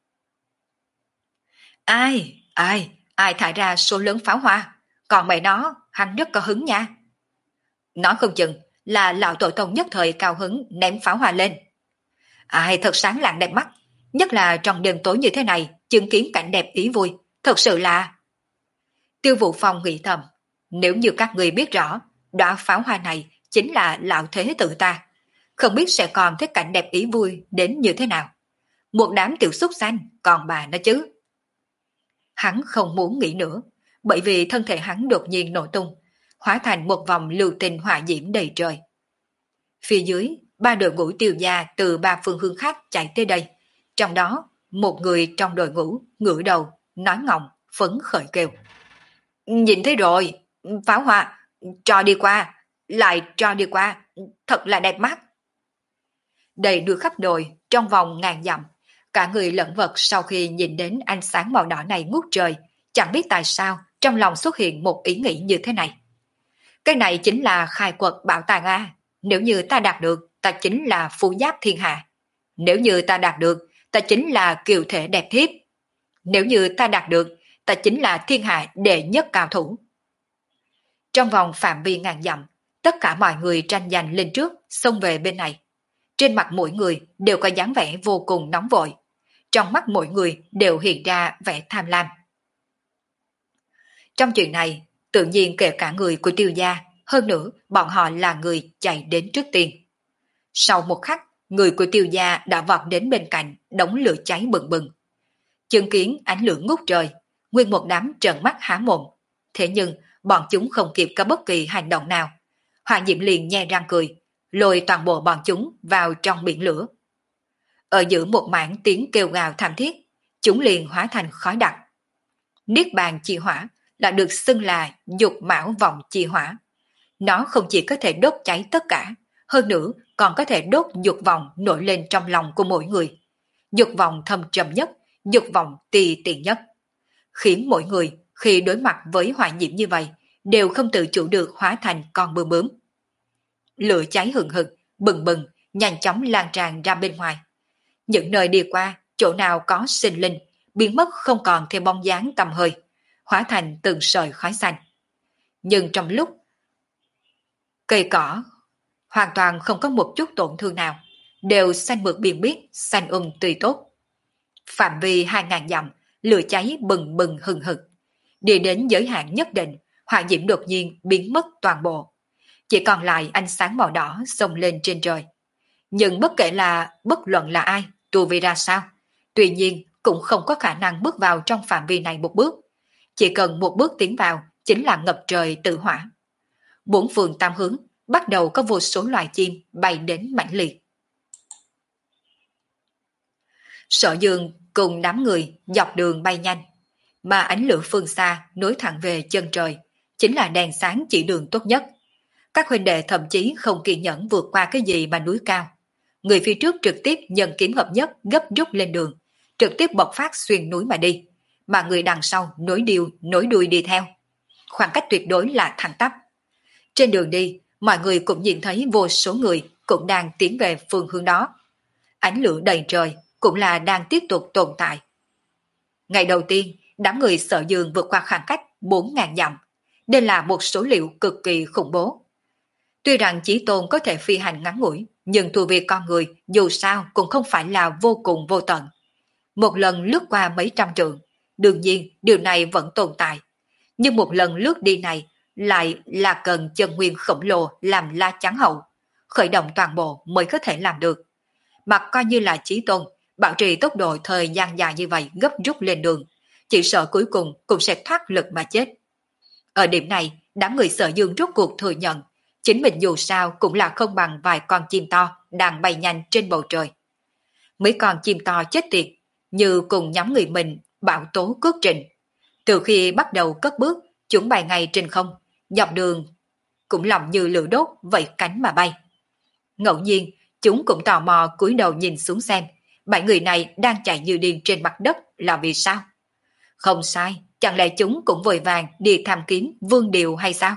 Ai, ai, ai thải ra số lớn pháo hoa, còn mẹ nó, hắn rất có hứng nha. Nói không chừng là lão tổ tông nhất thời cao hứng ném pháo hoa lên. Ai thật sáng lạng đẹp mắt, nhất là trong đêm tối như thế này, chứng kiến cảnh đẹp ý vui, thật sự là... Tiêu Vũ Phong nghĩ thầm, nếu như các người biết rõ, đóa pháo hoa này chính là lão thế tử ta, không biết sẽ còn thấy cảnh đẹp ý vui đến như thế nào. Một đám tiểu xúc xanh, còn bà nó chứ. Hắn không muốn nghĩ nữa, bởi vì thân thể hắn đột nhiên nổ tung, hóa thành một vòng lưu tinh hỏa diễm đầy trời. Phía dưới, ba đội ngũ tiêu gia từ ba phương hướng khác chạy tới đây, trong đó một người trong đội ngũ ngửa đầu, nói ngọng, phấn khởi kêu. Nhìn thấy rồi, pháo hoa, cho đi qua, lại cho đi qua, thật là đẹp mắt. Đầy đưa khắp đồi, trong vòng ngàn dặm, cả người lẫn vật sau khi nhìn đến ánh sáng màu đỏ này ngút trời, chẳng biết tại sao trong lòng xuất hiện một ý nghĩ như thế này. Cái này chính là khai quật bảo tàng A, nếu như ta đạt được, ta chính là phú giáp thiên hạ. Nếu như ta đạt được, ta chính là kiều thể đẹp thiếp. Nếu như ta đạt được, ta chính là thiên hạ đệ nhất cao thủ. Trong vòng phạm vi ngàn dặm, tất cả mọi người tranh giành lên trước, xông về bên này. trên mặt mỗi người đều có dáng vẻ vô cùng nóng vội. Trong mắt mỗi người đều hiện ra vẻ tham lam. Trong chuyện này, tự nhiên kể cả người của Tiêu gia, hơn nữa bọn họ là người chạy đến trước tiên. Sau một khắc, người của Tiêu gia đã vọt đến bên cạnh, đống lửa cháy bừng bừng. Chứng kiến ánh lửa ngút trời, nguyên một đám trợn mắt há mồm. Thế nhưng, bọn chúng không kịp có bất kỳ hành động nào. Hỏa Diễm liền nhe răng cười, lôi toàn bộ bọn chúng vào trong biển lửa. Ở giữa một mảng tiếng kêu gào thảm thiết, chúng liền hóa thành khói đặc. Niết bàn chi hỏa là được xưng là dục mão vọng chi hỏa. Nó không chỉ có thể đốt cháy tất cả, hơn nữa còn có thể đốt dục vọng nổi lên trong lòng của mỗi người. Dục vọng thâm trầm nhất, dục vọng tì tiện nhất. Khiến mỗi người khi đối mặt với hỏa diễm như vậy đều không tự chủ được hóa thành con bướm bướm. Lửa cháy hừng hực, bừng bừng, nhanh chóng lan tràn ra bên ngoài. Những nơi đi qua, chỗ nào có sinh linh, biến mất không còn thêm bóng dáng tầm hơi, hóa thành từng sợi khói xanh. Nhưng trong lúc cây cỏ hoàn toàn không có một chút tổn thương nào, đều xanh mượt biên biếc, xanh um tươi tốt. Phạm vi hai ngàn dặm, lửa cháy bừng bừng hừng hực. Đi đến giới hạn nhất định, hỏa diễm đột nhiên biến mất toàn bộ. Chỉ còn lại ánh sáng màu đỏ xông lên trên trời. Nhưng bất kể là bất luận là ai, tu vi ra sao, tuy nhiên cũng không có khả năng bước vào trong phạm vi này một bước. Chỉ cần một bước tiến vào chính là ngập trời tự hỏa. Bốn phương tam hướng bắt đầu có vô số loài chim bay đến mãnh liệt. Sở Dương cùng đám người dọc đường bay nhanh, mà ánh lửa phương xa nối thẳng về chân trời, chính là đèn sáng chỉ đường tốt nhất. Các huynh đệ thậm chí không kiên nhẫn vượt qua cái gì mà núi cao. Người phía trước trực tiếp nhân kiếm hợp nhất gấp rút lên đường, trực tiếp bộc phát xuyên núi mà đi, mà người đằng sau nối điêu nối đuôi đi theo. Khoảng cách tuyệt đối là thẳng tắp. Trên đường đi, mọi người cũng nhìn thấy vô số người cũng đang tiến về phương hướng đó. Ánh lửa đầy trời cũng là đang tiếp tục tồn tại. Ngày đầu tiên, đám người Sở Dương vượt qua khoảng cách bốn nghìn dặm. Đây là một số liệu cực kỳ khủng bố. Tuy rằng Chí Tôn có thể phi hành ngắn ngủi, nhưng tu vi con người dù sao cũng không phải là vô cùng vô tận. Một lần lướt qua mấy trăm trượng, đương nhiên điều này vẫn tồn tại. Nhưng một lần lướt đi này lại là cần chân nguyên khổng lồ làm la chắn hậu, khởi động toàn bộ mới có thể làm được. Mà coi như là Chí Tôn, bảo trì tốc độ thời gian dài như vậy gấp rút lên đường, chỉ sợ cuối cùng cũng sẽ thoát lực mà chết. Ở điểm này, đám người Sở Dương rốt cuộc thừa nhận, chính mình dù sao cũng là không bằng vài con chim to đang bay nhanh trên bầu trời. Mấy con chim to chết tiệt, như cùng nhóm người mình bão tố cước trình. Từ khi bắt đầu cất bước, chúng bay ngay trên không, dọc đường cũng lòng như lửa đốt vẫy cánh mà bay. Ngẫu nhiên, chúng cũng tò mò cúi đầu nhìn xuống xem, bảy người này đang chạy như điên trên mặt đất là vì sao? Không sai, chẳng lẽ chúng cũng vội vàng đi tham kiến vương điều hay sao?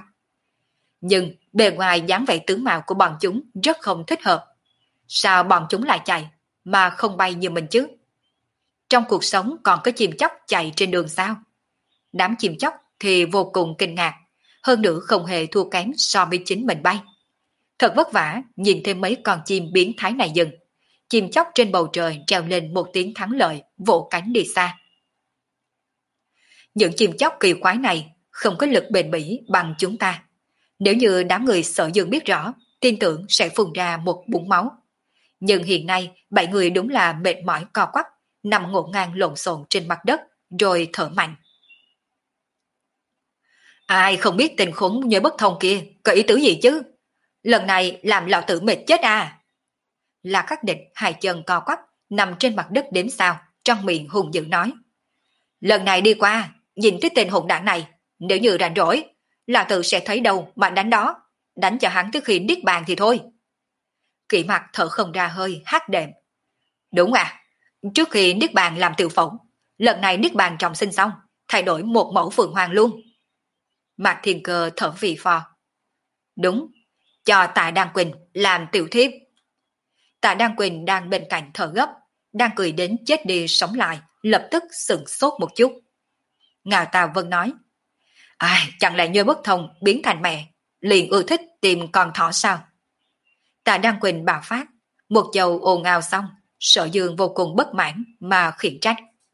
Nhưng bề ngoài dáng vẻ tướng mạo của bọn chúng rất không thích hợp. Sao bọn chúng lại chạy, mà không bay như mình chứ? Trong cuộc sống còn có chim chóc chạy trên đường sao? Đám chim chóc thì vô cùng kinh ngạc, hơn nữa không hề thua kém so với chính mình bay. Thật vất vả nhìn thêm mấy con chim biến thái này dừng. Chim chóc trên bầu trời treo lên một tiếng thắng lợi, vỗ cánh đi xa. Những chim chóc kỳ quái này không có lực bền bỉ bằng chúng ta. Nếu như đám người Sở Dương biết rõ, tin tưởng sẽ phun ra một bụng máu. Nhưng hiện nay, bảy người đúng là mệt mỏi co quắp, nằm ngổn ngang lộn xộn trên mặt đất, rồi thở mạnh. Ai không biết tình khốn như bất thông kia, có ý tứ gì chứ? Lần này làm lão tử mệt chết à? Là Khắc Địch hai chân co quắp, nằm trên mặt đất đến sao, trong miệng hùng dữ nói. Lần này đi qua, nhìn cái tên hỗn đảng này, nếu như rảnh rỗi, lão tử sẽ thấy đâu mà đánh đó, đánh cho hắn tới khi niết bàn thì thôi. Kỷ Mặc thở không ra hơi, hát đệm. Đúng à, trước khi niết bàn làm tiểu phỏng, lần này niết bàn trọng sinh xong, thay đổi một mẫu phượng hoàng luôn. Mạc Thiên Cơ thở phì phò. Đúng, cho Tạ Đan Quỳnh làm tiểu thiếp. Tạ Đan Quỳnh đang bên cạnh thở gấp, đang cười đến chết đi sống lại, lập tức sững sốt một chút. Ngao Tào Vân nói, ai, chẳng lẽ Nhôi Bất Thông biến thành mẹ, liền ưa thích tìm con thỏ sao? Tạ Đan Quỳnh bạo phát, Một chầu ồn ào xong, Sở Dương vô cùng bất mãn mà khiển trách.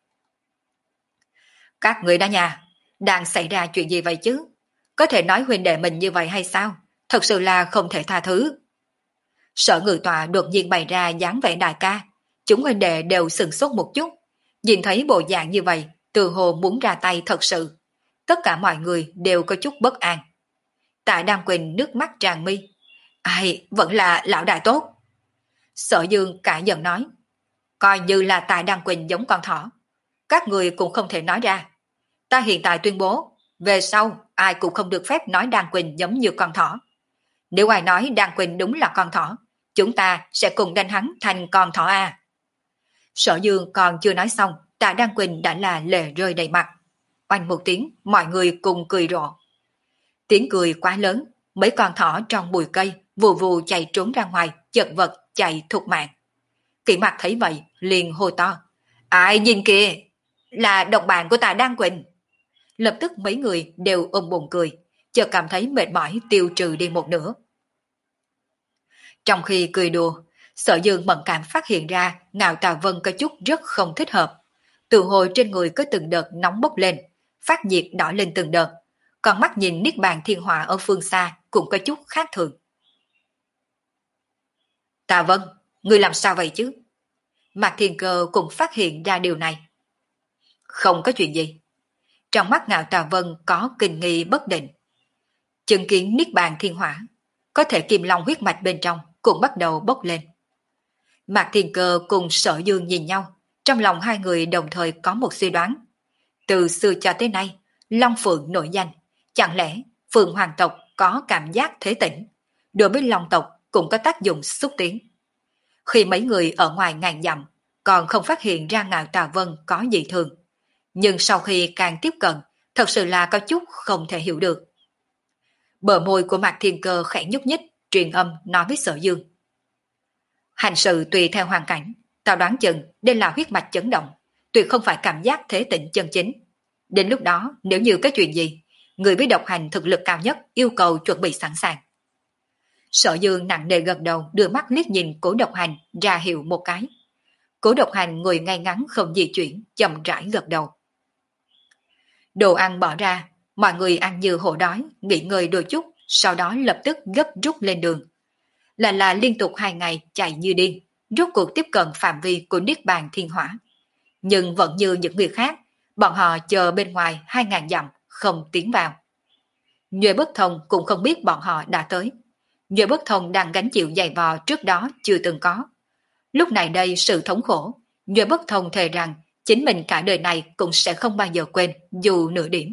Các người đã nhà, đang xảy ra chuyện gì vậy chứ? Có thể nói huynh đệ mình như vậy hay sao? Thật sự là không thể tha thứ. Sở Ngự Tọa đột nhiên bày ra dáng vẻ đại ca, chúng huynh đệ đều sừng sốt một chút, nhìn thấy bộ dạng như vậy, từ hồ muốn ra tay thật sự. Tất cả mọi người đều có chút bất an. Tạ Đan Quỳnh nước mắt tràn mi. Ai, vẫn là lão đại tốt. Sở Dương cả giận nói, coi như là Tạ Đan Quỳnh giống con thỏ. Các người cũng không thể nói ra. Ta hiện tại tuyên bố, về sau ai cũng không được phép nói Đan Quỳnh giống như con thỏ. Nếu ai nói Đan Quỳnh đúng là con thỏ, chúng ta sẽ cùng đánh hắn thành con thỏ A. Sở Dương còn chưa nói xong, Tạ Đan Quỳnh đã là lệ rơi đầy mặt. Oanh một tiếng, mọi người cùng cười rộ. Tiếng cười quá lớn, mấy con thỏ trong bụi cây vù vù chạy trốn ra ngoài, chật vật chạy thục mạng. Kỷ Mặc thấy vậy, liền hô to. Ai nhìn kìa, là đồng bạn của Tạ Đan Quỳnh. Lập tức mấy người đều ôm bụng cười, chợt cảm thấy mệt mỏi tiêu trừ đi một nửa. Trong khi cười đùa, Sở Dương mẫn cảm phát hiện ra Ngạo Tà Vân có chút rất không thích hợp. Từ hồi trên người có từng đợt nóng bốc lên, phát nhiệt đỏ lên từng đợt, còn mắt nhìn Niết Bàn Thiên Hỏa ở phương xa cũng có chút khác thường. Tà Vân, ngươi làm sao vậy chứ? Mạc Thiên Cơ cũng phát hiện ra điều này. Không có chuyện gì. Trong mắt Ngạo Tà Vân có kinh nghi bất định. Chứng kiến Niết Bàn Thiên Hỏa, có thể Kim Long huyết mạch bên trong cũng bắt đầu bốc lên. Mạc Thiên Cơ cùng Sở Dương nhìn nhau, trong lòng hai người đồng thời có một suy đoán. Từ xưa cho tới nay, Long Phượng nổi danh, chẳng lẽ Phượng Hoàng tộc có cảm giác thế tỉnh, đối với Long tộc cũng có tác dụng xúc tiến. Khi mấy người ở ngoài ngàn dặm còn không phát hiện ra Ngạo Tà Vân có dị thường, nhưng sau khi càng tiếp cận, thật sự là có chút không thể hiểu được. Bờ môi của Mạc Thiên Cơ khẽ nhúc nhích, truyền âm nói với Sở Dương. Hành sự tùy theo hoàn cảnh, tao đoán chừng đây là huyết mạch chấn động, tuyệt không phải cảm giác thế tịnh chân chính. Đến lúc đó, nếu như có chuyện gì, người với độc hành thực lực cao nhất yêu cầu chuẩn bị sẵn sàng. Sở Dương nặng nề gật đầu, đưa mắt liếc nhìn Cố Độc Hành, ra hiệu một cái. Cố Độc Hành ngồi ngay ngắn không di chuyển, chậm rãi gật đầu. Đồ ăn bỏ ra, mọi người ăn như hổ đói, nghỉ ngơi đôi chút, sau đó lập tức gấp rút lên đường. Là là liên tục hai ngày chạy như điên, rốt cuộc tiếp cận phạm vi của Niết Bàn Thiên Hỏa. Nhưng vẫn như những người khác, bọn họ chờ bên ngoài hai ngàn dặm, không tiến vào. Nhuệ Bất Thông cũng không biết bọn họ đã tới. Nhuệ Bất Thông đang gánh chịu dày vò trước đó chưa từng có. Lúc này đây sự thống khổ, Nhuệ Bất Thông thề rằng chính mình cả đời này cũng sẽ không bao giờ quên dù nửa điểm.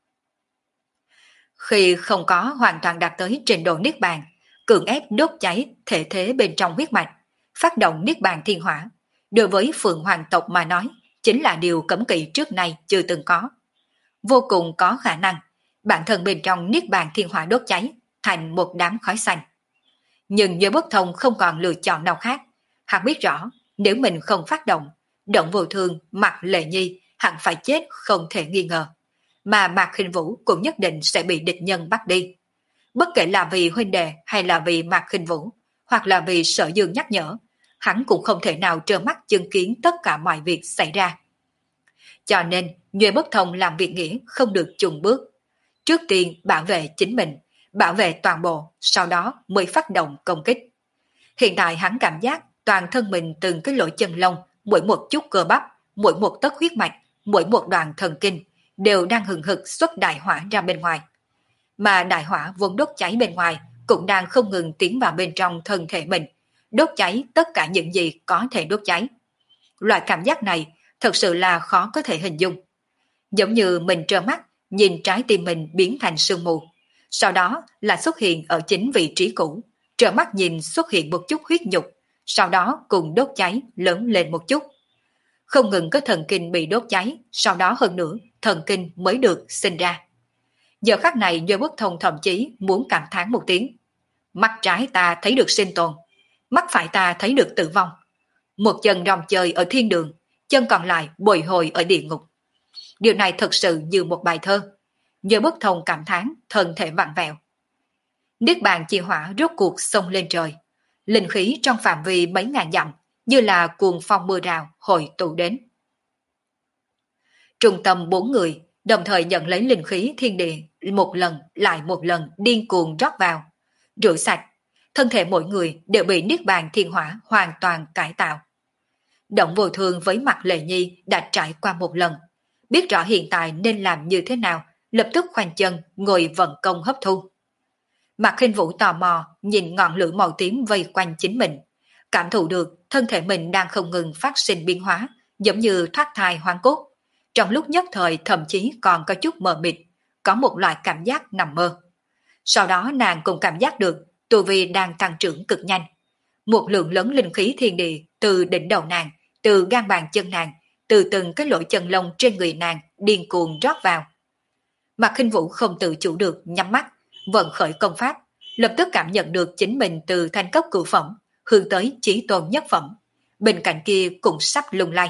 Khi không có hoàn toàn đạt tới trình độ Niết Bàn, cưỡng ép đốt cháy thể thế bên trong huyết mạch, phát động Niết Bàn Thiên Hỏa, đối với Phượng Hoàng tộc mà nói, chính là điều cấm kỵ trước nay chưa từng có. Vô cùng có khả năng, bản thân bên trong Niết Bàn Thiên Hỏa đốt cháy, thành một đám khói xanh. Nhưng Giới Bất Thông không còn lựa chọn nào khác. Hắn biết rõ, nếu mình không phát động, Động Vô Thương, Mạc Lệ Nhi hẳn phải chết không thể nghi ngờ. Mà Mạc Khinh Vũ cũng nhất định sẽ bị địch nhân bắt đi. Bất kể là vì huynh đệ hay là vì Mạc Khinh Vũ, hoặc là vì Sở Dương nhắc nhở, hắn cũng không thể nào trơ mắt chứng kiến tất cả mọi việc xảy ra. Cho nên, Nhuệ Bất Thông làm việc nghĩa không được chùng bước. Trước tiên bảo vệ chính mình, bảo vệ toàn bộ, sau đó mới phát động công kích. Hiện tại hắn cảm giác toàn thân mình từng cái lỗ chân lông, mỗi một chút cơ bắp, mỗi một tấc huyết mạch, mỗi một đoạn thần kinh đều đang hừng hực xuất đại hỏa ra bên ngoài. Mà đại hỏa vốn đốt cháy bên ngoài cũng đang không ngừng tiến vào bên trong thân thể mình, đốt cháy tất cả những gì có thể đốt cháy. Loại cảm giác này thật sự là khó có thể hình dung. Giống như mình trơ mắt nhìn trái tim mình biến thành sương mù, sau đó là xuất hiện ở chính vị trí cũ, trơ mắt nhìn xuất hiện một chút huyết nhục, sau đó cùng đốt cháy lớn lên một chút. Không ngừng có thần kinh bị đốt cháy, sau đó hơn nữa thần kinh mới được sinh ra. Giờ khắc này Doanh Bất Thông thậm chí muốn cảm thán một tiếng. Mắt trái ta thấy được sinh tồn, mắt phải ta thấy được tử vong. Một chân rong chơi ở thiên đường, chân còn lại bồi hồi ở địa ngục. Điều này thật sự như một bài thơ. Doanh Bất Thông cảm thán, thân thể vặn vẹo. Niết Bàn chi hỏa rốt cuộc xông lên trời. Linh khí trong phạm vi mấy ngàn dặm như là cuồng phong mưa rào hội tụ đến. Trung tâm bốn người đồng thời nhận lấy linh khí thiên địa một lần lại một lần điên cuồng rót vào, rửa sạch, thân thể mỗi người đều bị niết bàn thiên hỏa hoàn toàn cải tạo. Động Vô Thương với mặt Lệ Nhi đã trải qua một lần, biết rõ hiện tại nên làm như thế nào, lập tức khoanh chân ngồi vận công hấp thu. Mạc Khinh Vũ tò mò nhìn ngọn lửa màu tím vây quanh chính mình, cảm thụ được thân thể mình đang không ngừng phát sinh biến hóa, giống như thoát thai hoang cốt. Trong lúc nhất thời thậm chí còn có chút mờ mịt, có một loại cảm giác nằm mơ. Sau đó nàng cũng cảm giác được tu vi đang tăng trưởng cực nhanh. Một lượng lớn linh khí thiên địa từ đỉnh đầu nàng, từ gan bàn chân nàng, từ từng cái lỗ chân lông trên người nàng điên cuồng rót vào. Mạc Khinh Vũ không tự chủ được nhắm mắt, vận khởi công pháp, lập tức cảm nhận được chính mình từ thanh cấp cửu phẩm hướng tới chí tôn nhất phẩm. Bên cạnh kia cũng sắp lung lay.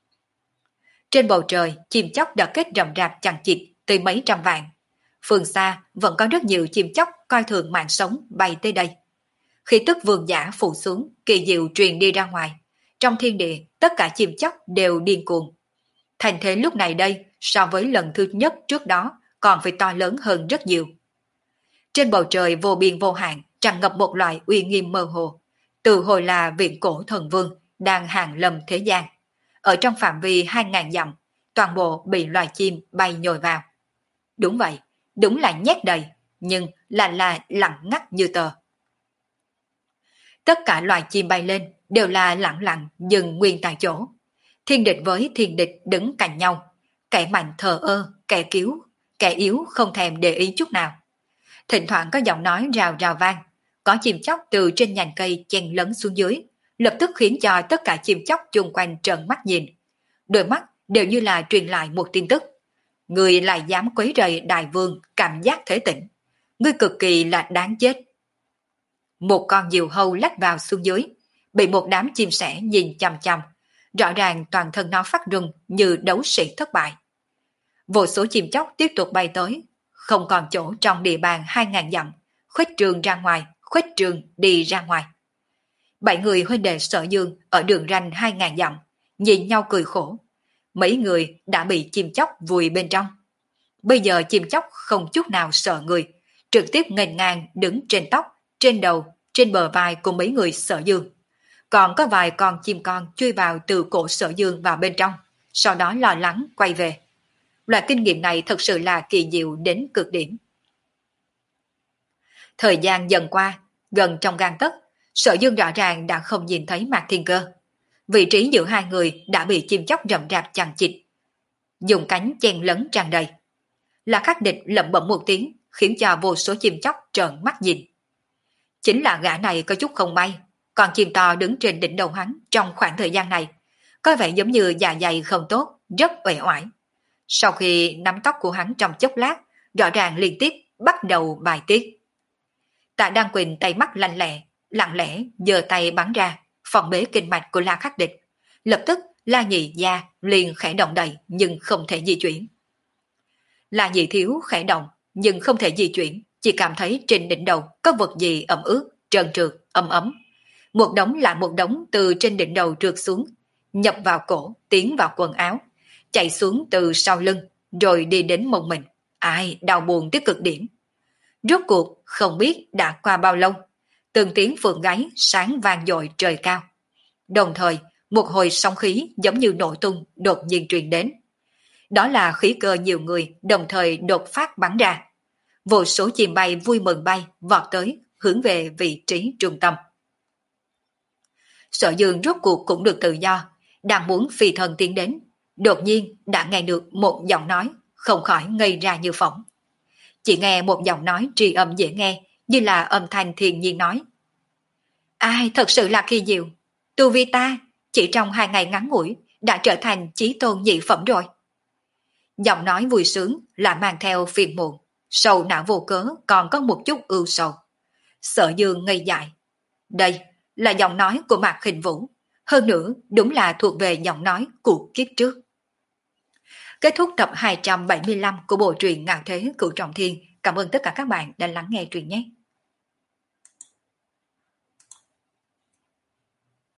Trên bầu trời, chim chóc đã kết rậm rạp chằng chịt tới mấy trăm vạn. Phương xa vẫn có rất nhiều chim chóc coi thường mạng sống bay tới đây. Khi tức vương giả phủ xuống, kỳ diệu truyền đi ra ngoài. Trong thiên địa, tất cả chim chóc đều điên cuồng. Thành thế lúc này đây, so với lần thứ nhất trước đó, còn phải to lớn hơn rất nhiều. Trên bầu trời vô biên vô hạn, tràn ngập một loại uy nghiêm mơ hồ. Từ hồi là viện cổ thần vương, đang hàng lâm thế gian. Ở trong phạm vi hai ngàn dặm, toàn bộ bị loài chim bay nhồi vào. Đúng vậy, đúng là nhét đầy, nhưng là là lặng ngắt như tờ. Tất cả loài chim bay lên đều là lặng lặng dừng nguyên tại chỗ. Thiên địch với thiên địch đứng cạnh nhau, kẻ mạnh thờ ơ, kẻ cứu, kẻ yếu không thèm để ý chút nào. Thỉnh thoảng có giọng nói rào rào vang, có chim chóc từ trên nhành cây chen lấn xuống dưới, lập tức khiến cho tất cả chim chóc chung quanh trợn mắt nhìn. Đôi mắt đều như là truyền lại một tin tức. Người lại dám quấy rầy đại vương cảm giác thế tỉnh. Ngươi cực kỳ là đáng chết. Một con diều hâu lách vào xuống dưới, bị một đám chim sẻ nhìn chằm chằm. Rõ ràng toàn thân nó phát rung như đấu sĩ thất bại. Vô số chim chóc tiếp tục bay tới, không còn chỗ trong địa bàn hai ngàn dặm, khuếch trường ra ngoài, khuếch trường đi ra ngoài. Bảy người huynh đệ Sở Dương ở đường ranh hai ngàn dặm, nhìn nhau cười khổ. Mấy người đã bị chim chóc vùi bên trong. Bây giờ chim chóc không chút nào sợ người, trực tiếp nghênh ngang đứng trên tóc, trên đầu, trên bờ vai của mấy người Sở Dương. Còn có vài con chim con chui vào từ cổ Sở Dương vào bên trong, sau đó lo lắng quay về. Loại kinh nghiệm này thật sự là kỳ diệu đến cực điểm. Thời gian dần qua, gần trong gang tấc, Sở Dương rõ ràng đã không nhìn thấy Mạc Thiên Cơ. Vị trí giữa hai người đã bị chim chóc rậm rạp chằng chịt, dùng cánh chen lấn tràn đầy. Là Khắc Địch lẩm bẩm một tiếng, khiến cho vô số chim chóc trợn mắt nhìn. Chính là gã này có chút không may, còn chim to đứng trên đỉnh đầu hắn trong khoảng thời gian này, có vẻ giống như dạ dày không tốt, rất uể oải. Sau khi nắm tóc của hắn trong chốc lát, rõ ràng liên tiếp bắt đầu bài tiết. Tạ Đăng Quỳnh tay mắt lanh lẹ, lặng lẽ giơ tay bắn ra, phòng bế kinh mạch của La Khắc Địch. Lập tức La Nhị Gia liền khẽ động đậy nhưng không thể di chuyển. La Nhị Thiếu khẽ động nhưng không thể di chuyển, chỉ cảm thấy trên đỉnh đầu có vật gì ẩm ướt, trơn trượt, ấm ấm. Một đống lại một đống từ trên đỉnh đầu trượt xuống, nhập vào cổ, tiến vào quần áo, chạy xuống từ sau lưng, rồi đi đến mông mình. Ai, đau buồn tới cực điểm. Rốt cuộc không biết đã qua bao lâu, từng tiếng phượng gáy sáng vang dội trời cao. Đồng thời, một hồi sóng khí giống như nổ tung đột nhiên truyền đến. Đó là khí cơ nhiều người đồng thời đột phát bắn ra. Vô số chim bay vui mừng bay vọt tới, hướng về vị trí trung tâm. Sở Dương rốt cuộc cũng được tự do, đang muốn phi thân tiến đến, đột nhiên đã nghe được một giọng nói, không khỏi ngây ra như phỏng. Chỉ nghe một giọng nói tri âm dễ nghe, như là âm thanh thiên nhiên nói. Ai, thật sự là kỳ diệu, tu vi ta chỉ trong hai ngày ngắn ngủi đã trở thành chí tôn nhị phẩm rồi. Giọng nói vui sướng là mang theo phiền muộn, sầu não vô cớ còn có một chút ưu sầu. Sở Dương ngây dại. Đây là giọng nói của Mạc Khinh Vũ, hơn nữa đúng là thuộc về giọng nói của kiếp trước. Kết thúc tập hai trăm bảy mươi lăm của bộ truyện Ngạo Thế Cửu Trọng Thiên. Cảm ơn tất cả các bạn đã lắng nghe truyện nhé.